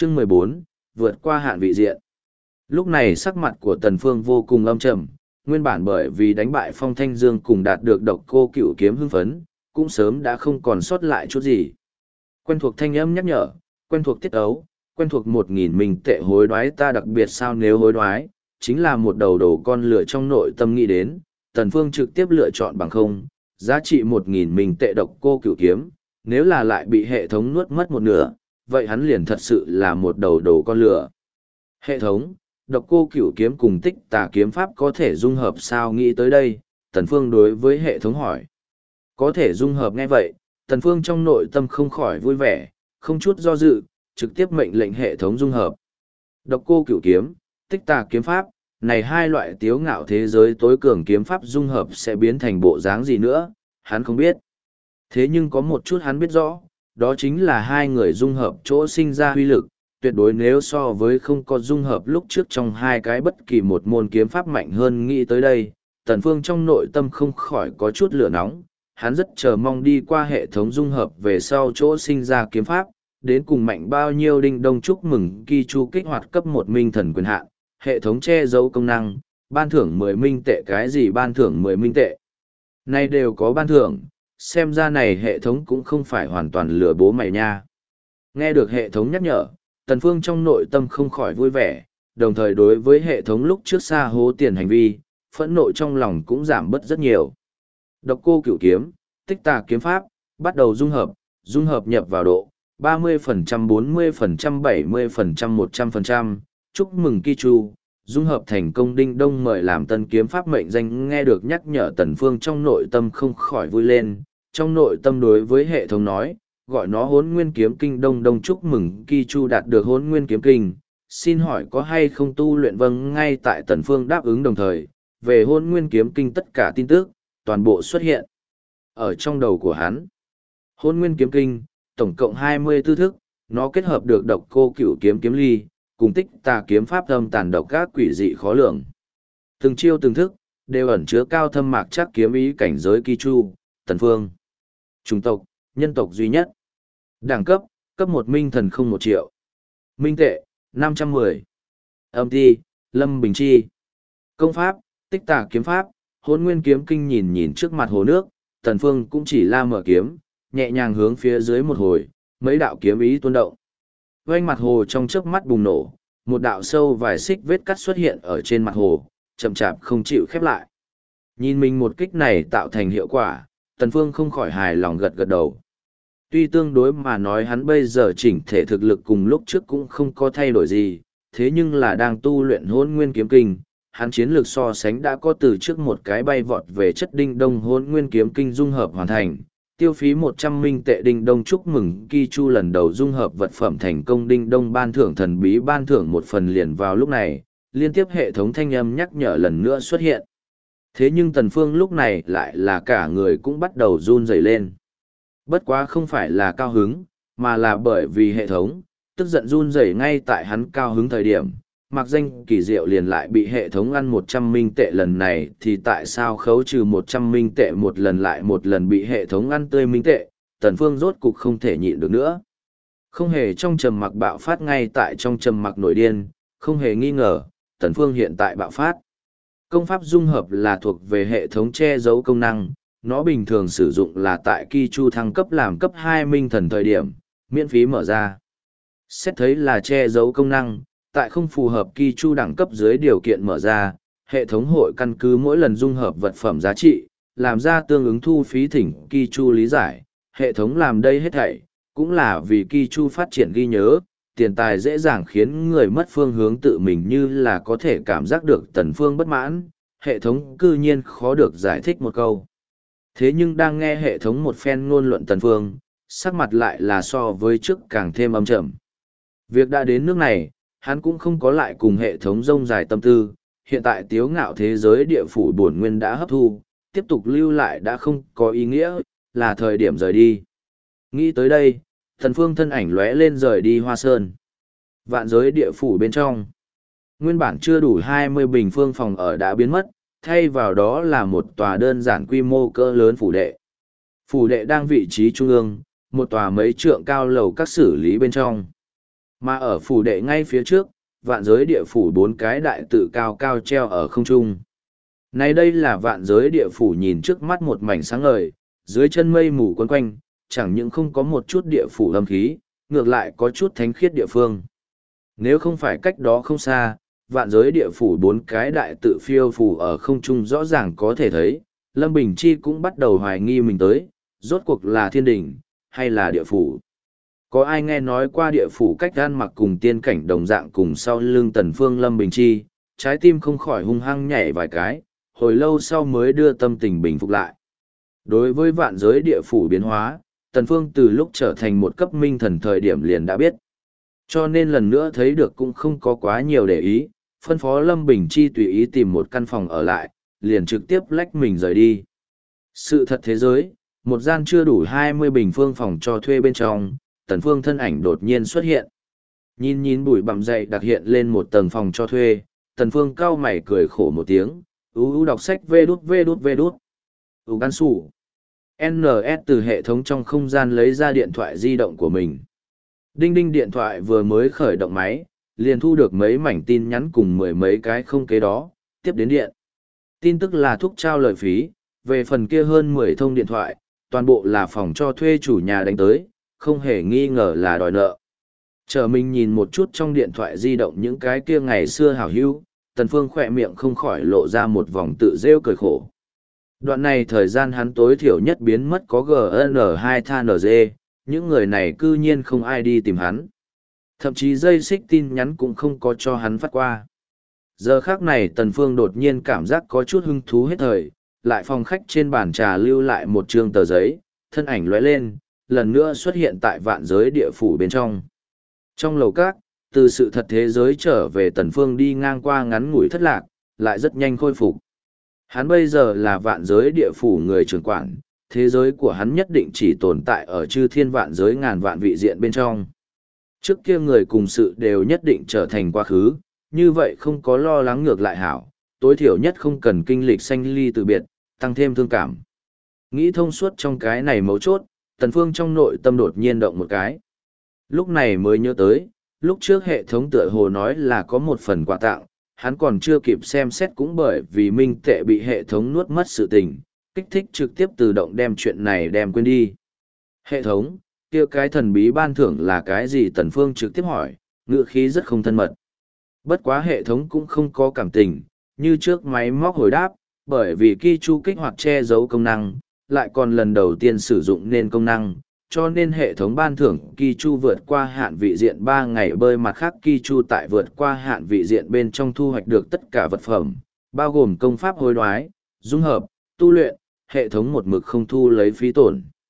Chương 14, vượt qua hạn vị diện. Lúc này sắc mặt của Tần Phương vô cùng âm trầm, nguyên bản bởi vì đánh bại Phong Thanh Dương cùng đạt được độc cô cửu kiếm hưng phấn, cũng sớm đã không còn sót lại chút gì. Quen thuộc thanh âm nhắc nhở, quen thuộc tiết ấu, quen thuộc 1.000 mình tệ hối đoái ta đặc biệt sao nếu hối đoái, chính là một đầu đồ con lửa trong nội tâm nghĩ đến, Tần Phương trực tiếp lựa chọn bằng không, giá trị 1.000 mình tệ độc cô cửu kiếm, nếu là lại bị hệ thống nuốt mất một nửa, vậy hắn liền thật sự là một đầu đồ con lửa. Hệ thống, độc cô cửu kiếm cùng tích tà kiếm pháp có thể dung hợp sao nghĩ tới đây, Tần Phương đối với hệ thống hỏi. Có thể dung hợp nghe vậy, Tần Phương trong nội tâm không khỏi vui vẻ, không chút do dự, trực tiếp mệnh lệnh hệ thống dung hợp. Độc cô cửu kiếm, tích tà kiếm pháp, này hai loại tiếu ngạo thế giới tối cường kiếm pháp dung hợp sẽ biến thành bộ dáng gì nữa, hắn không biết. Thế nhưng có một chút hắn biết rõ, đó chính là hai người dung hợp chỗ sinh ra huy lực, tuyệt đối nếu so với không có dung hợp lúc trước trong hai cái bất kỳ một môn kiếm pháp mạnh hơn nghĩ tới đây, Tần Phương trong nội tâm không khỏi có chút lửa nóng, hắn rất chờ mong đi qua hệ thống dung hợp về sau chỗ sinh ra kiếm pháp, đến cùng mạnh bao nhiêu đinh đông chúc mừng kỳ chu kích hoạt cấp một minh thần quyền hạn, hệ thống che giấu công năng, ban thưởng 10 minh tệ cái gì ban thưởng 10 minh tệ. Này đều có ban thưởng, xem ra này hệ thống cũng không phải hoàn toàn lừa bố mày nha. Nghe được hệ thống nhắc nhở, Tần Phương trong nội tâm không khỏi vui vẻ, đồng thời đối với hệ thống lúc trước xa hố tiền hành vi, phẫn nộ trong lòng cũng giảm bớt rất nhiều. Độc cô cửu kiếm, tích tà kiếm pháp, bắt đầu dung hợp nhập vào độ, 30%, 40%, 70%, 100%, chúc mừng Kichu, dung hợp thành công đinh đông mời làm tân kiếm pháp mệnh danh nghe được nhắc nhở Tần Phương trong nội tâm không khỏi vui lên, trong nội tâm đối với hệ thống nói, gọi nó hốn nguyên kiếm kinh đông đông chúc mừng Kichu đạt được hốn nguyên kiếm kinh, xin hỏi có hay không tu luyện vâng ngay tại Tần Phương đáp ứng đồng thời, về hốn nguyên kiếm kinh tất cả tin tức, toàn bộ xuất hiện ở trong đầu của hắn. Hôn nguyên kiếm kinh, tổng cộng 24 thức, nó kết hợp được độc cô cửu kiếm kiếm ly, cùng tích tà kiếm pháp âm tàn độc các quỷ dị khó lường. Từng chiêu từng thức, đều ẩn chứa cao thâm mạc chắc kiếm ý cảnh giới kỳ chu, Tần Phương. Chủng tộc, nhân tộc duy nhất. Đẳng cấp, cấp 1 minh thần không 1 triệu. Minh tệ, 510. Âm ti, Lâm Bình Chi. Công pháp, tích tà kiếm pháp, hôn nguyên kiếm kinh nhìn nhìn trước mặt hồ nước, Tần Phương cũng chỉ la mở kiếm, nhẹ nhàng hướng phía dưới một hồi, mấy đạo kiếm ý tuôn động. Vành mặt hồ trong chớp mắt bùng nổ, một đạo sâu vài xích vết cắt xuất hiện ở trên mặt hồ, chậm chạp không chịu khép lại. Nhìn mình một kích này tạo thành hiệu quả, Tần Phương không khỏi hài lòng gật gật đầu. Tuy tương đối mà nói hắn bây giờ chỉnh thể thực lực cùng lúc trước cũng không có thay đổi gì, thế nhưng là đang tu luyện hôn nguyên kiếm kinh, hắn chiến lược so sánh đã có từ trước một cái bay vọt về chất đinh đông hôn nguyên kiếm kinh dung hợp hoàn thành, tiêu phí 100 minh tệ đinh đông chúc mừng Ki Chu lần đầu dung hợp vật phẩm thành công đinh đông ban thưởng thần bí ban thưởng một phần liền vào lúc này, liên tiếp hệ thống thanh âm nhắc nhở lần nữa xuất hiện. Thế nhưng Tần Phương lúc này lại là cả người cũng bắt đầu run rẩy lên. Bất quá không phải là cao hứng, mà là bởi vì hệ thống, tức giận run rẩy ngay tại hắn cao hứng thời điểm. Mặc danh kỳ diệu liền lại bị hệ thống ăn 100 minh tệ lần này thì tại sao khấu trừ 100 minh tệ một lần lại một lần bị hệ thống ăn tươi minh tệ, Tần Phương rốt cục không thể nhịn được nữa. Không hề trong trầm mặc bạo phát ngay tại trong trầm mặc nổi điên, không hề nghi ngờ, Tần Phương hiện tại bạo phát. Công pháp dung hợp là thuộc về hệ thống che giấu công năng, nó bình thường sử dụng là tại Ki Chu thăng cấp làm cấp 2 minh thần thời điểm, miễn phí mở ra. Xét thấy là che giấu công năng, tại không phù hợp Ki Chu đẳng cấp dưới điều kiện mở ra, hệ thống hội căn cứ mỗi lần dung hợp vật phẩm giá trị, làm ra tương ứng thu phí thỉnh Ki Chu lý giải, hệ thống làm đây hết thảy, cũng là vì Ki Chu phát triển ghi nhớ, tiền tài dễ dàng khiến người mất phương hướng tự mình như là có thể cảm giác được Tần Phương bất mãn, hệ thống cư nhiên khó được giải thích một câu. Thế nhưng đang nghe hệ thống một phen ngôn luận Tần Phương, sắc mặt lại là so với trước càng thêm âm trầm. Việc đã đến nước này, hắn cũng không có lại cùng hệ thống rông dài tâm tư, hiện tại tiếu ngạo thế giới địa phủ bổn nguyên đã hấp thu, tiếp tục lưu lại đã không có ý nghĩa, là thời điểm rời đi. Nghĩ tới đây, Tần Phương thân ảnh lóe lên rời đi Hoa Sơn. Vạn giới địa phủ bên trong. Nguyên bản chưa đủ 20 bình phương phòng ở đã biến mất, thay vào đó là một tòa đơn giản quy mô cỡ lớn phủ đệ. Phủ đệ đang vị trí trung ương, một tòa mấy trượng cao lầu các xử lý bên trong. Mà ở phủ đệ ngay phía trước, vạn giới địa phủ bốn cái đại tự cao cao treo ở không trung. Này đây là vạn giới địa phủ nhìn trước mắt một mảnh sáng ngời, dưới chân mây mù quấn quanh, chẳng những không có một chút địa phủ âm khí, ngược lại có chút thánh khiết địa phương. Nếu không phải cách đó không xa, vạn giới địa phủ bốn cái đại tự phiêu phủ ở không trung rõ ràng có thể thấy, Lâm Bình Chi cũng bắt đầu hoài nghi mình tới, rốt cuộc là thiên đình, hay là địa phủ. Có ai nghe nói qua địa phủ cách gan mặc cùng tiên cảnh đồng dạng cùng sau lưng Tần Phương Lâm Bình Chi, trái tim không khỏi hung hăng nhảy vài cái, hồi lâu sau mới đưa tâm tình bình phục lại. Đối với vạn giới địa phủ biến hóa, Tần Phương từ lúc trở thành một cấp minh thần thời điểm liền đã biết. Cho nên lần nữa thấy được cũng không có quá nhiều để ý, phân phó Lâm Bình Chi tùy ý tìm một căn phòng ở lại, liền trực tiếp lách mình rời đi. Sự thật thế giới, một gian chưa đủ 20 bình phương phòng cho thuê bên trong, Tần Phương thân ảnh đột nhiên xuất hiện. Nhìn bụi bặm dày đặc hiện lên một tầng phòng cho thuê, Tần Phương cau mày cười khổ một tiếng, đọc sách vê đút. Gan sủ. NS từ hệ thống trong không gian lấy ra điện thoại di động của mình. Đinh đinh điện thoại vừa mới khởi động máy, liền thu được mấy mảnh tin nhắn cùng mười mấy cái không kế đó, tiếp đến điện. Tin tức là thúc trao lời phí, về phần kia hơn 10 thông điện thoại, toàn bộ là phòng cho thuê chủ nhà đánh tới, không hề nghi ngờ là đòi nợ. Chờ mình nhìn một chút trong điện thoại di động những cái kia ngày xưa hảo hữu, Tần Phương khỏe miệng không khỏi lộ ra một vòng tự rêu cười khổ. Đoạn này thời gian hắn tối thiểu nhất biến mất có GN2THNG, những người này cư nhiên không ai đi tìm hắn. Thậm chí dây xích tin nhắn cũng không có cho hắn phát qua. Giờ khác này Tần Phương đột nhiên cảm giác có chút hứng thú hết thời, lại phòng khách trên bàn trà lưu lại một trương tờ giấy, thân ảnh lóe lên, lần nữa xuất hiện tại vạn giới địa phủ bên trong. Trong lầu các, từ sự thật thế giới trở về Tần Phương đi ngang qua ngắn ngủi thất lạc, lại rất nhanh khôi phục. Hắn bây giờ là vạn giới địa phủ người trưởng quản, thế giới của hắn nhất định chỉ tồn tại ở chư thiên vạn giới ngàn vạn vị diện bên trong. Trước kia người cùng sự đều nhất định trở thành quá khứ, như vậy không có lo lắng ngược lại hảo, tối thiểu nhất không cần kinh lịch sanh ly từ biệt, tăng thêm thương cảm. Nghĩ thông suốt trong cái này mấu chốt, Tần Phương trong nội tâm đột nhiên động một cái. Lúc này mới nhớ tới, lúc trước hệ thống tựa hồ nói là có một phần quà tặng, hắn còn chưa kịp xem xét cũng bởi vì minh tệ bị hệ thống nuốt mất sự tình, kích thích trực tiếp tự động đem chuyện này đem quên đi. Hệ thống, kia cái thần bí ban thưởng là cái gì? Tần Phương trực tiếp hỏi, ngữ khí rất không thân mật. Bất quá hệ thống cũng không có cảm tình, như trước máy móc hồi đáp, bởi vì Ki Chu kích hoạt che giấu công năng, lại còn lần đầu tiên sử dụng nên công năng, cho nên hệ thống ban thưởng Ki Chu vượt qua hạn vị diện 3 ngày bơi, mặt khác Ki Chu tại vượt qua hạn vị diện bên trong thu hoạch được tất cả vật phẩm, bao gồm công pháp hối đoái, dung hợp, tu luyện, hệ thống một mực không thu lấy phí tổn.